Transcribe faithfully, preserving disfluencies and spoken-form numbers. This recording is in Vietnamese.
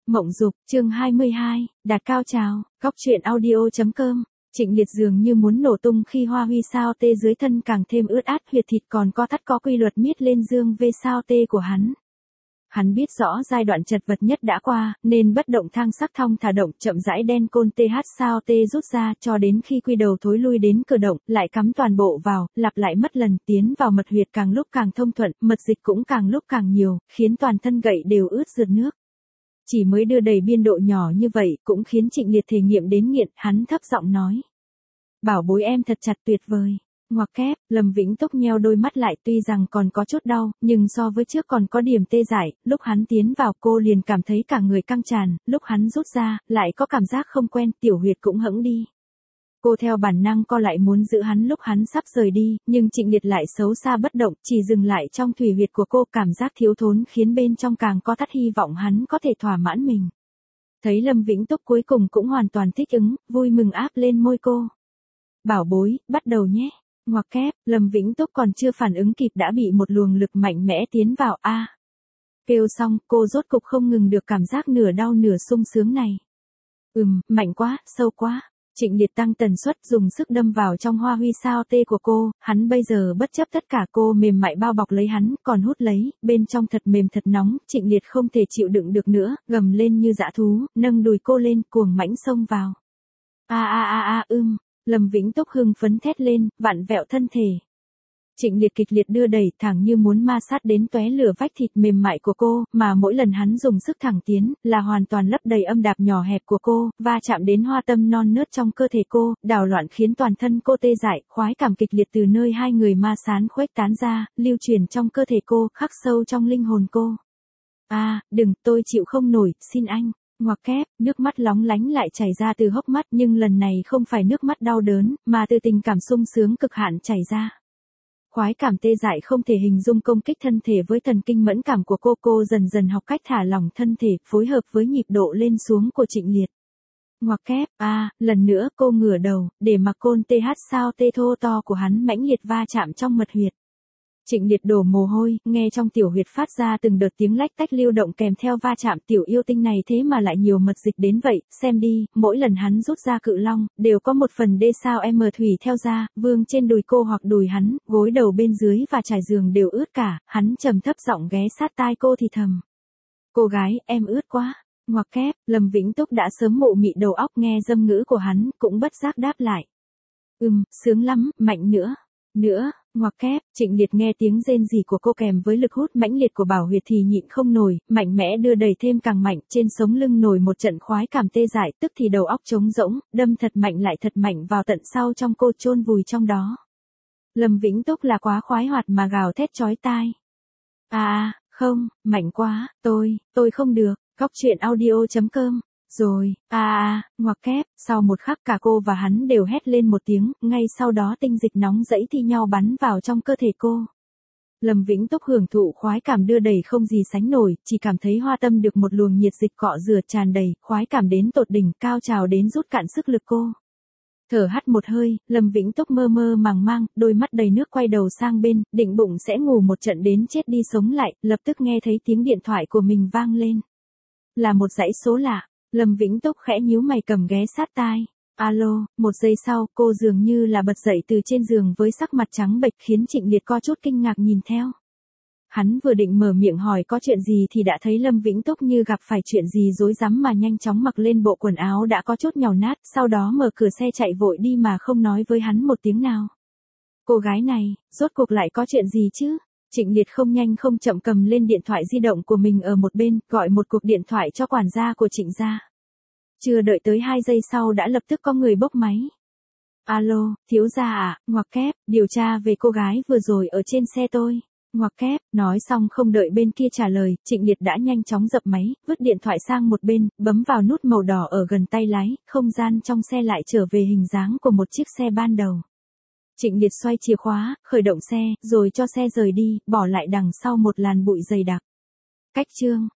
Mộng Dục, chương hai mươi hai, đạt cao trào, góc truyện audio chấm com. Trịnh Liệt dường như muốn nổ tung khi hoa huy sao tê dưới thân càng thêm ướt át, huyệt thịt còn co thắt có quy luật miết lên dương vê sao tê của hắn. Hắn biết rõ giai đoạn chật vật nhất đã qua, nên bất động thang sắc thong thả động chậm rãi đen côn th sao tê rút ra cho đến khi quy đầu thối lui đến cửa động, lại cắm toàn bộ vào, lặp lại mất lần tiến vào mật huyệt càng lúc càng thông thuận, mật dịch cũng càng lúc càng nhiều, khiến toàn thân gậy đều ướt rượt nước. Chỉ mới đưa đầy biên độ nhỏ như vậy cũng khiến Trịnh Liệt thể nghiệm đến nghiện, hắn thấp giọng nói. Bảo bối em thật chặt tuyệt vời. Ngoặc kép, Lâm Vĩnh Túc nheo đôi mắt lại, tuy rằng còn có chút đau, nhưng so với trước còn có điểm tê dại, lúc hắn tiến vào cô liền cảm thấy cả người căng tràn, lúc hắn rút ra, lại có cảm giác không quen, tiểu huyệt cũng hẫng đi. Cô theo bản năng co lại muốn giữ hắn lúc hắn sắp rời đi, nhưng Trịnh Liệt lại xấu xa bất động, chỉ dừng lại trong thủy huyệt của cô, cảm giác thiếu thốn khiến bên trong càng co thắt, hy vọng hắn có thể thỏa mãn mình. Thấy Lâm Vĩnh Túc cuối cùng cũng hoàn toàn thích ứng, vui mừng áp lên môi cô. Bảo bối, bắt đầu nhé. Ngoặc kép, Lâm Vĩnh Túc còn chưa phản ứng kịp đã bị một luồng lực mạnh mẽ tiến vào a. À. Kêu xong, cô rốt cục không ngừng được cảm giác nửa đau nửa sung sướng này. Ừm, mạnh quá, sâu quá. Trịnh Liệt tăng tần suất dùng sức đâm vào trong hoa huy sao tê của cô, hắn bây giờ bất chấp tất cả, cô mềm mại bao bọc lấy hắn, còn hút lấy, bên trong thật mềm thật nóng, Trịnh Liệt không thể chịu đựng được nữa, gầm lên như dã thú, nâng đùi cô lên, cuồng mãnh xông vào. A a a a ưm. Lâm Vĩnh Túc hưng phấn thét lên, vặn vẹo thân thể. Trịnh Liệt kịch liệt đưa đẩy, thẳng như muốn ma sát đến tóe lửa vách thịt mềm mại của cô, mà mỗi lần hắn dùng sức thẳng tiến, là hoàn toàn lấp đầy âm đạp nhỏ hẹp của cô, va chạm đến hoa tâm non nớt trong cơ thể cô, đảo loạn khiến toàn thân cô tê dại, khoái cảm kịch liệt từ nơi hai người ma sán khuếch tán ra, lưu truyền trong cơ thể cô, khắc sâu trong linh hồn cô. A, à, đừng, tôi chịu không nổi, xin anh. Ngoặc kép, nước mắt lóng lánh lại chảy ra từ hốc mắt, nhưng lần này không phải nước mắt đau đớn, mà từ tình cảm sung sướng cực hạn chảy ra. Khoái cảm tê dại không thể hình dung công kích thân thể với thần kinh mẫn cảm của cô, cô dần dần học cách thả lỏng thân thể, phối hợp với nhịp độ lên xuống của Trịnh Liệt. Ngoặc kép, a, à, lần nữa cô ngửa đầu, để mặc côn th sao tê thô to của hắn mãnh liệt va chạm trong mật huyệt. Trịnh Liệt đổ mồ hôi, nghe trong tiểu huyệt phát ra từng đợt tiếng lách tách lưu động kèm theo va chạm, tiểu yêu tinh này thế mà lại nhiều mật dịch đến vậy, xem đi, mỗi lần hắn rút ra cự long, đều có một phần đê sao m thủy theo ra, vương trên đùi cô hoặc đùi hắn, gối đầu bên dưới và trải giường đều ướt cả, hắn trầm thấp giọng ghé sát tai cô thì thầm. Cô gái, em ướt quá. Ngoặc kép, Lâm Vĩnh Túc đã sớm mụ mị đầu óc nghe dâm ngữ của hắn, cũng bất giác đáp lại. Ừm, sướng lắm, mạnh nữa. Nữa, ngoặc kép, Trịnh Liệt nghe tiếng rên rỉ của cô kèm với lực hút mãnh liệt của bảo huyệt thì nhịn không nổi, mạnh mẽ đưa đẩy thêm càng mạnh, trên sống lưng nổi một trận khoái cảm tê dại, tức thì đầu óc trống rỗng, đâm thật mạnh lại thật mạnh vào tận sau trong cô, chôn vùi trong đó. Lâm Vĩnh Túc là quá khoái hoạt mà gào thét chói tai. À, không, mạnh quá, tôi, tôi không được, góc truyện audio chấm com. Rồi, a a, ngoặc kép, sau một khắc cả cô và hắn đều hét lên một tiếng, ngay sau đó tinh dịch nóng rẫy thi nhau bắn vào trong cơ thể cô. Lâm Vĩnh Túc hưởng thụ khoái cảm đưa đẩy không gì sánh nổi, chỉ cảm thấy hoa tâm được một luồng nhiệt dịch cọ rửa tràn đầy, khoái cảm đến tột đỉnh, cao trào đến rút cạn sức lực cô. Thở hắt một hơi, Lâm Vĩnh Túc mơ mơ màng mang, đôi mắt đầy nước quay đầu sang bên, định bụng sẽ ngủ một trận đến chết đi sống lại, lập tức nghe thấy tiếng điện thoại của mình vang lên. Là một dãy số lạ. Lâm Vĩnh Túc khẽ nhíu mày cầm ghé sát tai. Alo, một giây sau, cô dường như là bật dậy từ trên giường với sắc mặt trắng bệch khiến Trịnh Liệt có chút kinh ngạc nhìn theo. Hắn vừa định mở miệng hỏi có chuyện gì thì đã thấy Lâm Vĩnh Túc như gặp phải chuyện gì rối rắm mà nhanh chóng mặc lên bộ quần áo đã có chút nhàu nát, sau đó mở cửa xe chạy vội đi mà không nói với hắn một tiếng nào. Cô gái này, rốt cuộc lại có chuyện gì chứ? Trịnh Liệt không nhanh không chậm cầm lên điện thoại di động của mình ở một bên, gọi một cuộc điện thoại cho quản gia của Trịnh gia. Chưa đợi tới hai giây sau đã lập tức có người bốc máy. Alo, thiếu gia à, ngoặc kép, điều tra về cô gái vừa rồi ở trên xe tôi. Ngoặc kép, nói xong không đợi bên kia trả lời, Trịnh Liệt đã nhanh chóng dập máy, vứt điện thoại sang một bên, bấm vào nút màu đỏ ở gần tay lái, không gian trong xe lại trở về hình dáng của một chiếc xe ban đầu. Trịnh Liệt xoay chìa khóa, khởi động xe, rồi cho xe rời đi, bỏ lại đằng sau một làn bụi dày đặc. Cách chương